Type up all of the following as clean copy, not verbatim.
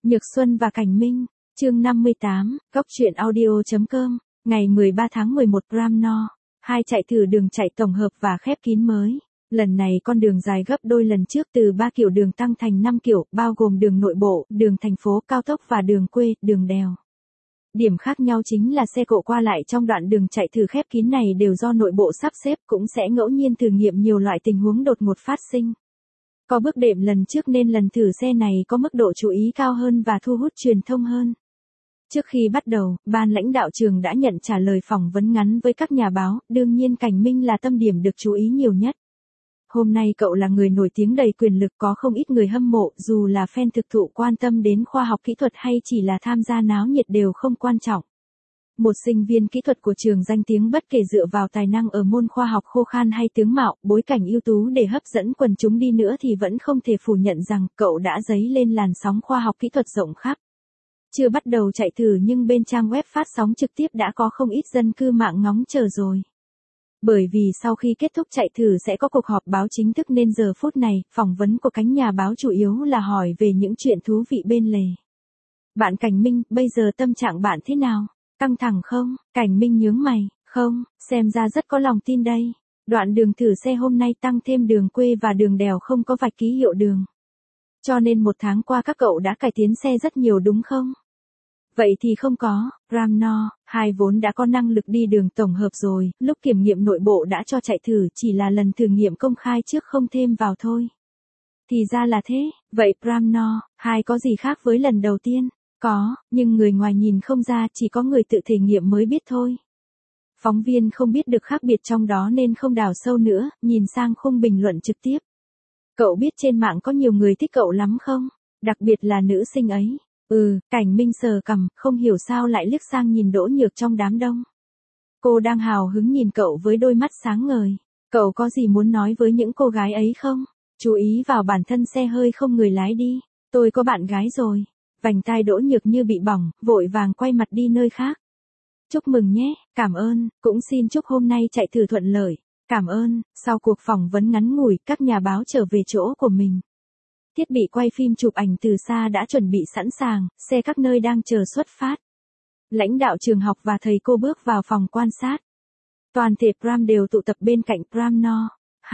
Nhược Xuân và Cảnh Minh, chương 58, Góc truyện audio.com, ngày 13 tháng 11 Ramno, 2 chạy thử đường chạy tổng hợp và khép kín mới. Lần này con đường dài gấp đôi lần trước, từ 3 kiểu đường tăng thành 5 kiểu, bao gồm đường nội bộ, đường thành phố, cao tốc và đường quê, đường đèo. Điểm khác nhau chính là xe cộ qua lại trong đoạn đường chạy thử khép kín này đều do nội bộ sắp xếp, cũng sẽ ngẫu nhiên thử nghiệm nhiều loại tình huống đột ngột phát sinh. Có bước đệm lần trước nên lần thử xe này có mức độ chú ý cao hơn và thu hút truyền thông hơn. Trước khi bắt đầu, ban lãnh đạo trường đã nhận trả lời phỏng vấn ngắn với các nhà báo, đương nhiên Cảnh Minh là tâm điểm được chú ý nhiều nhất. Hôm nay cậu là người nổi tiếng đầy quyền lực, có không ít người hâm mộ, dù là fan thực thụ quan tâm đến khoa học kỹ thuật hay chỉ là tham gia náo nhiệt đều không quan trọng. Một sinh viên kỹ thuật của trường danh tiếng bất kể dựa vào tài năng ở môn khoa học khô khan hay tướng mạo, bối cảnh ưu tú để hấp dẫn quần chúng đi nữa thì vẫn không thể phủ nhận rằng cậu đã dấy lên làn sóng khoa học kỹ thuật rộng khắp. Chưa bắt đầu chạy thử nhưng bên trang web phát sóng trực tiếp đã có không ít dân cư mạng ngóng chờ rồi. Bởi vì sau khi kết thúc chạy thử sẽ có cuộc họp báo chính thức nên giờ phút này, phỏng vấn của cánh nhà báo chủ yếu là hỏi về những chuyện thú vị bên lề. Bạn Cảnh Minh, bây giờ tâm trạng bạn thế nào? Căng thẳng không? Cảnh Minh nhướng mày, không, xem ra rất có lòng tin đây. Đoạn đường thử xe hôm nay tăng thêm đường quê và đường đèo không có vạch ký hiệu đường. Cho nên 1 tháng qua các cậu đã cải tiến xe rất nhiều đúng không? Vậy thì không có, Ramno, 2 vốn đã có năng lực đi đường tổng hợp rồi, lúc kiểm nghiệm nội bộ đã cho chạy thử, chỉ là lần thử nghiệm công khai trước không thêm vào thôi. Thì ra là thế, vậy Ramno, 2 có gì khác với lần đầu tiên? Có, nhưng người ngoài nhìn không ra, chỉ có người tự thể nghiệm mới biết thôi. Phóng viên không biết được khác biệt trong đó nên không đào sâu nữa, nhìn sang khung bình luận trực tiếp. Cậu biết trên mạng có nhiều người thích cậu lắm không? Đặc biệt là nữ sinh ấy. Cảnh Minh sờ cằm, không hiểu sao lại liếc sang nhìn Đỗ Nhược trong đám đông. Cô đang hào hứng nhìn cậu với đôi mắt sáng ngời. Cậu có gì muốn nói với những cô gái ấy không? Chú ý vào bản thân xe hơi không người lái đi. Tôi có bạn gái rồi. Vành tai Đỗ Nhược như bị bỏng, vội vàng quay mặt đi nơi khác. Chúc mừng nhé, cảm ơn, cũng xin chúc hôm nay chạy thử thuận lợi. Cảm ơn. Sau cuộc phỏng vấn ngắn ngủi, các nhà báo trở về chỗ của mình. Thiết bị quay phim chụp ảnh từ xa đã chuẩn bị sẵn sàng, xe các nơi đang chờ xuất phát. Lãnh đạo trường học và thầy cô bước vào phòng quan sát. Toàn thể Pram đều tụ tập bên cạnh Ramno.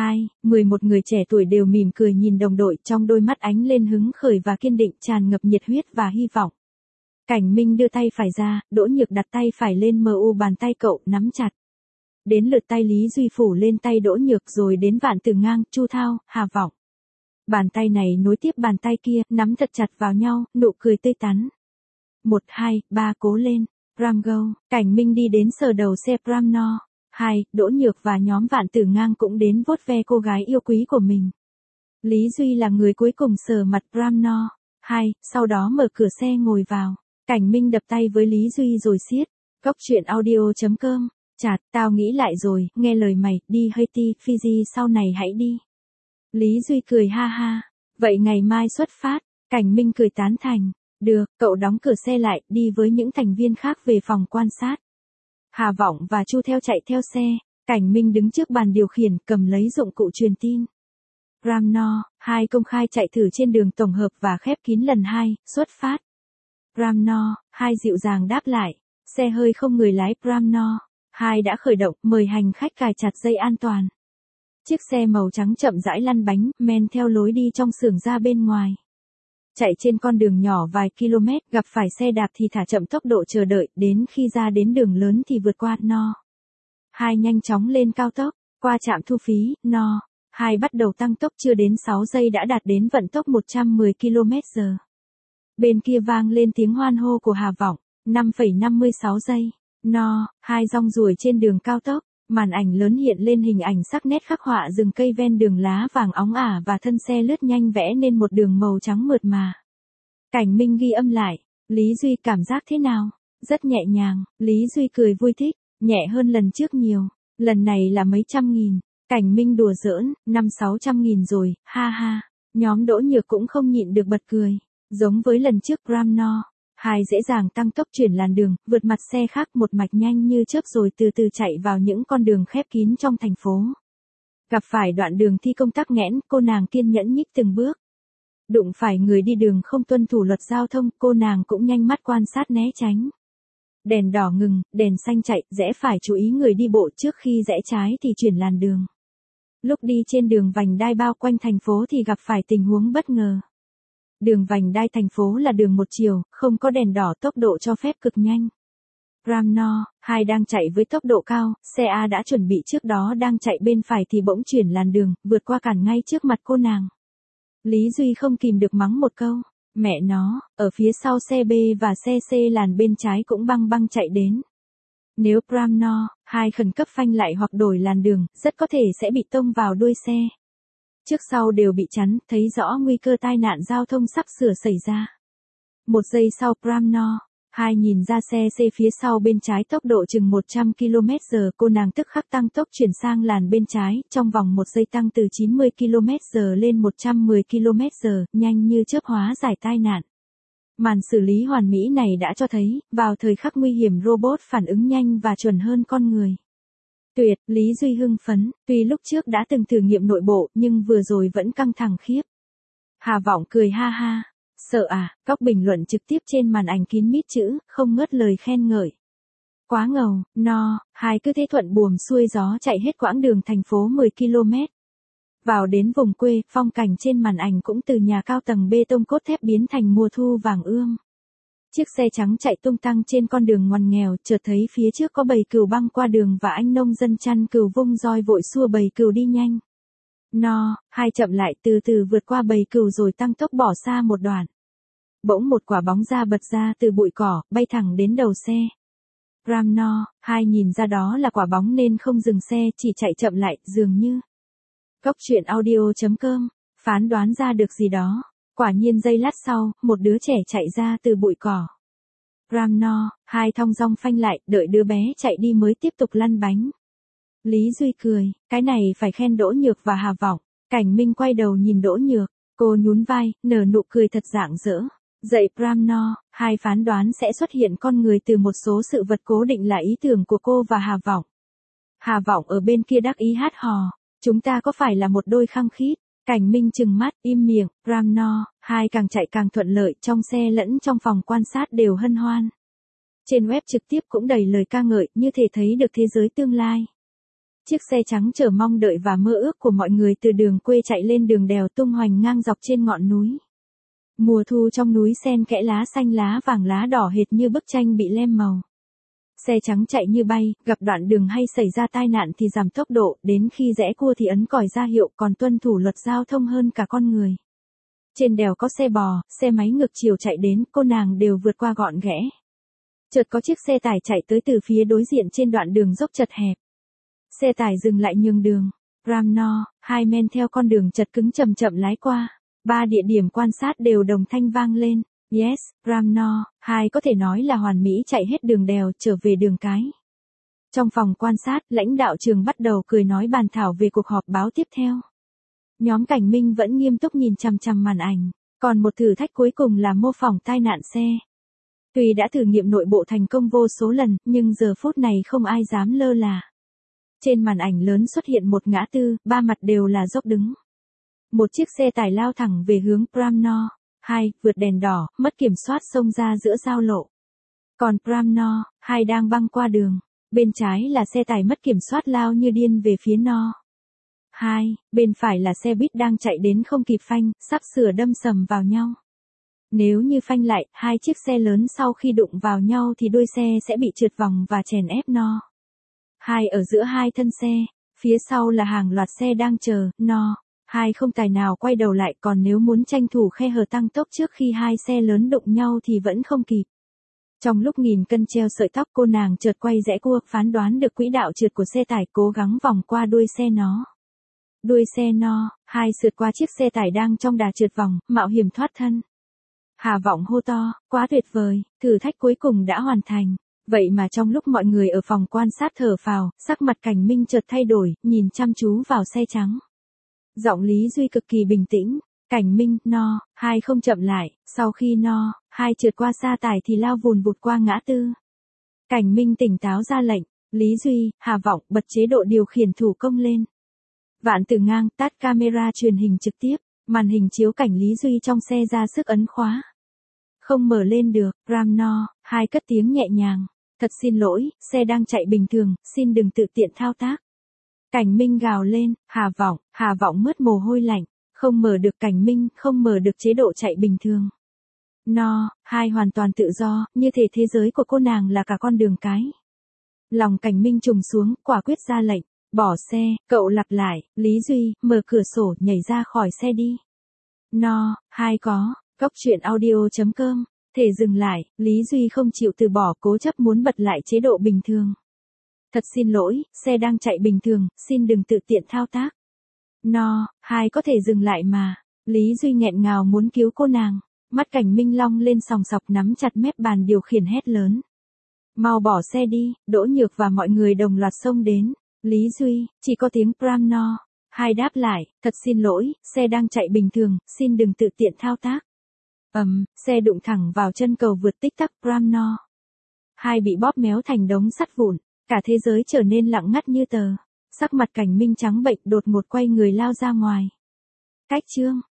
11 người trẻ tuổi đều mỉm cười nhìn đồng đội, trong đôi mắt ánh lên hứng khởi và kiên định, tràn ngập nhiệt huyết và hy vọng. Cảnh Minh đưa tay phải ra, Đỗ Nhược đặt tay phải lên mu bàn tay cậu, nắm chặt. Đến lượt tay Lý Duy phủ lên tay Đỗ Nhược, rồi đến Vạn Tử Ngang, Chu Thao, Hà Vọng. Bàn tay này nối tiếp bàn tay kia, nắm thật chặt vào nhau, nụ cười tươi tắn. 1, 2, 3 cố lên, Ram go. Cảnh Minh đi đến sờ đầu xe Ramno. Đỗ Nhược và nhóm Vạn Tử Ngang cũng đến vuốt ve cô gái yêu quý của mình. Lý Duy là người cuối cùng sờ mặt Ramno. Sau đó mở cửa xe ngồi vào. Cảnh Minh đập tay với Lý Duy rồi siết. Góc truyện audio.com. Chạt, tao nghĩ lại rồi, nghe lời mày, đi Haiti, Fiji sau này hãy đi. Lý Duy cười ha ha. Vậy ngày mai xuất phát. Cảnh Minh cười tán thành. Được, cậu đóng cửa xe lại, đi với những thành viên khác về phòng quan sát. Hà Vọng và Chu theo chạy theo xe. Cảnh Minh đứng trước bàn điều khiển, cầm lấy dụng cụ truyền tin. Ramno, 2 công khai chạy thử trên đường tổng hợp và khép kín lần 2, xuất phát. Ramno, 2 dịu dàng đáp lại. Xe hơi không người lái Ramno. 2 đã khởi động, mời hành khách cài chặt dây an toàn. Chiếc xe màu trắng chậm rãi lăn bánh, men theo lối đi trong xưởng ra bên ngoài. Chạy trên con đường nhỏ vài km, gặp phải xe đạp thì thả chậm tốc độ chờ đợi, đến khi ra đến đường lớn thì vượt qua, 2 nhanh chóng lên cao tốc, qua trạm thu phí, 2 bắt đầu tăng tốc, chưa đến 6 giây đã đạt đến vận tốc 110 km/h. Bên kia vang lên tiếng hoan hô của Hà Vọng, 5,56 giây, 2 rong ruổi trên đường cao tốc. Màn ảnh lớn hiện lên hình ảnh sắc nét khắc họa rừng cây ven đường, lá vàng óng ả và thân xe lướt nhanh vẽ nên một đường màu trắng mượt mà. Cảnh Minh ghi âm lại. Lý Duy cảm giác thế nào? Rất nhẹ nhàng. Lý Duy cười vui thích. Nhẹ hơn lần trước nhiều. Lần này là mấy trăm nghìn. Cảnh Minh đùa giỡn, 500-600 nghìn rồi, ha ha. Nhóm Đỗ Nhược cũng không nhịn được bật cười. Giống với lần trước Ramno. 2 dễ dàng tăng tốc chuyển làn đường, vượt mặt xe khác một mạch nhanh như chớp rồi từ từ chạy vào những con đường khép kín trong thành phố. Gặp phải đoạn đường thi công tắc nghẽn, cô nàng kiên nhẫn nhích từng bước. Đụng phải người đi đường không tuân thủ luật giao thông, cô nàng cũng nhanh mắt quan sát né tránh. Đèn đỏ ngừng, đèn xanh chạy, rẽ phải chú ý người đi bộ, trước khi rẽ trái thì chuyển làn đường. Lúc đi trên đường vành đai bao quanh thành phố thì gặp phải tình huống bất ngờ. Đường vành đai thành phố là đường một chiều, không có đèn đỏ, tốc độ cho phép cực nhanh. Ram No 2 đang chạy với tốc độ cao, xe A đã chuẩn bị trước đó đang chạy bên phải thì bỗng chuyển làn đường, vượt qua cản ngay trước mặt cô nàng. Lý Duy không kìm được mắng một câu, mẹ nó, ở phía sau xe B và xe C làn bên trái cũng băng băng chạy đến. Nếu Ram No 2 khẩn cấp phanh lại hoặc đổi làn đường, rất có thể sẽ bị tông vào đuôi xe. Trước sau đều bị chắn, thấy rõ nguy cơ tai nạn giao thông sắp sửa xảy ra. Một giây sau Ram No 2 nhìn ra xe C phía sau bên trái tốc độ chừng 100 km/h, cô nàng tức khắc tăng tốc chuyển sang làn bên trái, trong vòng 1 giây tăng từ 90 km/h lên 110 km/h, nhanh như chớp hóa giải tai nạn. Màn xử lý hoàn mỹ này đã cho thấy, vào thời khắc nguy hiểm robot phản ứng nhanh và chuẩn hơn con người. Tuyệt, Lý Duy hưng phấn, tuy lúc trước đã từng thử nghiệm nội bộ, nhưng vừa rồi vẫn căng thẳng khiếp. Hà Vọng cười ha ha. Sợ à, các bình luận trực tiếp trên màn ảnh kín mít chữ, không ngớt lời khen ngợi. Quá ngầu, No 2 cứ thế thuận buồm xuôi gió chạy hết quãng đường thành phố 10 km. Vào đến vùng quê, phong cảnh trên màn ảnh cũng từ nhà cao tầng bê tông cốt thép biến thành mùa thu vàng ươm. Chiếc xe trắng chạy tung tăng trên con đường ngoằn nghèo, chợt thấy phía trước có bầy cừu băng qua đường và anh nông dân chăn cừu vung roi vội xua bầy cừu đi nhanh. No 2 chậm lại, từ từ vượt qua bầy cừu rồi tăng tốc bỏ xa một đoạn. Bỗng một quả bóng da bật ra từ bụi cỏ, bay thẳng đến đầu xe. Ram No 2 nhìn ra đó là quả bóng nên không dừng xe, chỉ chạy chậm lại, dường như. Cốc truyện audio.com, phán đoán ra được gì đó. Quả nhiên giây lát sau, một đứa trẻ chạy ra từ bụi cỏ. Ram No 2 thong dong phanh lại, đợi đứa bé chạy đi mới tiếp tục lăn bánh. Lý Duy cười, cái này phải khen Đỗ Nhược và Hà Vọng. Cảnh Minh quay đầu nhìn Đỗ Nhược, cô nhún vai, nở nụ cười thật rạng rỡ. Dạy Ram No 2 phán đoán sẽ xuất hiện con người từ một số sự vật cố định là ý tưởng của cô và Hà Vọng. Hà Vọng ở bên kia đắc ý hát hò, chúng ta có phải là một đôi khăng khít? Cảnh Minh trừng mắt, im miệng. Ram No 2 càng chạy càng thuận lợi, trong xe lẫn trong phòng quan sát đều hân hoan. Trên web trực tiếp cũng đầy lời ca ngợi, như thể thấy được thế giới tương lai. Chiếc xe trắng chờ mong đợi và mơ ước của mọi người từ đường quê chạy lên đường đèo tung hoành ngang dọc trên ngọn núi. Mùa thu trong núi xen kẽ lá xanh lá vàng lá đỏ hệt như bức tranh bị lem màu. Xe trắng chạy như bay, gặp đoạn đường hay xảy ra tai nạn thì giảm tốc độ, đến khi rẽ cua thì ấn còi ra hiệu, còn tuân thủ luật giao thông hơn cả con người. Trên đèo có xe bò, xe máy ngược chiều chạy đến, cô nàng đều vượt qua gọn ghẽ. Chợt có chiếc xe tải chạy tới từ phía đối diện trên đoạn đường dốc chật hẹp. Xe tải dừng lại nhường đường. Ram No 2 men theo con đường chật cứng chậm chậm lái qua. 3 địa điểm quan sát đều đồng thanh vang lên. Yes, Ram No 2 có thể nói là hoàn mỹ chạy hết đường đèo trở về đường cái. Trong phòng quan sát, lãnh đạo trường bắt đầu cười nói bàn thảo về cuộc họp báo tiếp theo. Nhóm Cảnh Minh vẫn nghiêm túc nhìn chằm chằm màn ảnh. Còn một thử thách cuối cùng là mô phỏng tai nạn xe. Tuy đã thử nghiệm nội bộ thành công vô số lần, nhưng giờ phút này không ai dám lơ là. Trên màn ảnh lớn xuất hiện một ngã tư, 3 mặt đều là dốc đứng. Một chiếc xe tải lao thẳng về hướng Ram No 2, vượt đèn đỏ, mất kiểm soát xông ra giữa giao lộ. Còn Ram No 2 đang băng qua đường. Bên trái là xe tải mất kiểm soát lao như điên về phía No 2, bên phải là xe buýt đang chạy đến không kịp phanh, sắp sửa đâm sầm vào nhau. Nếu như phanh lại, hai chiếc xe lớn sau khi đụng vào nhau thì đuôi xe sẽ bị trượt vòng và chèn ép No 2 ở giữa hai thân xe. Phía sau là hàng loạt xe đang chờ, No 2 không tài nào quay đầu lại, còn nếu muốn tranh thủ khe hở tăng tốc trước khi hai xe lớn đụng nhau thì vẫn không kịp. Trong lúc nghìn cân treo sợi tóc, cô nàng chợt quay rẽ cua, phán đoán được quỹ đạo trượt của xe tải, cố gắng vòng qua đuôi xe nó. Đuôi xe No 2 sượt qua chiếc xe tải đang trong đà trượt vòng, mạo hiểm thoát thân. Hà Vọng hô to, quá tuyệt vời, thử thách cuối cùng đã hoàn thành. Vậy mà trong lúc mọi người ở phòng quan sát thở phào, sắc mặt Cảnh Minh chợt thay đổi, nhìn chăm chú vào xe trắng. Giọng Lý Duy cực kỳ bình tĩnh. Cảnh Minh, No 2 không chậm lại, sau khi No 2 trượt qua xa tải thì lao vùn vụt qua ngã tư. Cảnh Minh tỉnh táo ra lệnh, Lý Duy, Hà Vọng bật chế độ điều khiển thủ công lên. Vạn Tử Ngang tắt camera truyền hình trực tiếp. Màn hình chiếu cảnh Lý Duy trong xe ra sức ấn khóa. Không mở lên được, RAM no, 2 cất tiếng nhẹ nhàng. Thật xin lỗi, xe đang chạy bình thường, xin đừng tự tiện thao tác. Cảnh Minh gào lên, Hà Vọng mướt mồ hôi lạnh. Không mở được Cảnh Minh, không mở được chế độ chạy bình thường. No, 2 hoàn toàn tự do, như thể thế giới của cô nàng là cả con đường cái. Lòng Cảnh Minh trùng xuống, quả quyết ra lệnh. Bỏ xe, cậu lặp lại, Lý Duy, mở cửa sổ, nhảy ra khỏi xe đi. No, 2 có, Cốc truyện audio.com, thể dừng lại, Lý Duy không chịu từ bỏ, cố chấp muốn bật lại chế độ bình thường. Thật xin lỗi, xe đang chạy bình thường, xin đừng tự tiện thao tác. No, 2 có thể dừng lại mà. Lý Duy nghẹn ngào muốn cứu cô nàng. Mắt Cảnh Minh long lên sòng sọc nắm chặt mép bàn điều khiển hét lớn. Mau bỏ xe đi, Đỗ Nhược và mọi người đồng loạt xông đến. Lý Duy, chỉ có tiếng Pram no. 2 đáp lại, thật xin lỗi, xe đang chạy bình thường, xin đừng tự tiện thao tác. Xe đụng thẳng vào chân cầu vượt tích tắc Pram no. 2 bị bóp méo thành đống sắt vụn, cả thế giới trở nên lặng ngắt như tờ. Sắc mặt Cảnh Minh trắng bệch, đột ngột quay người lao ra ngoài. Cách chương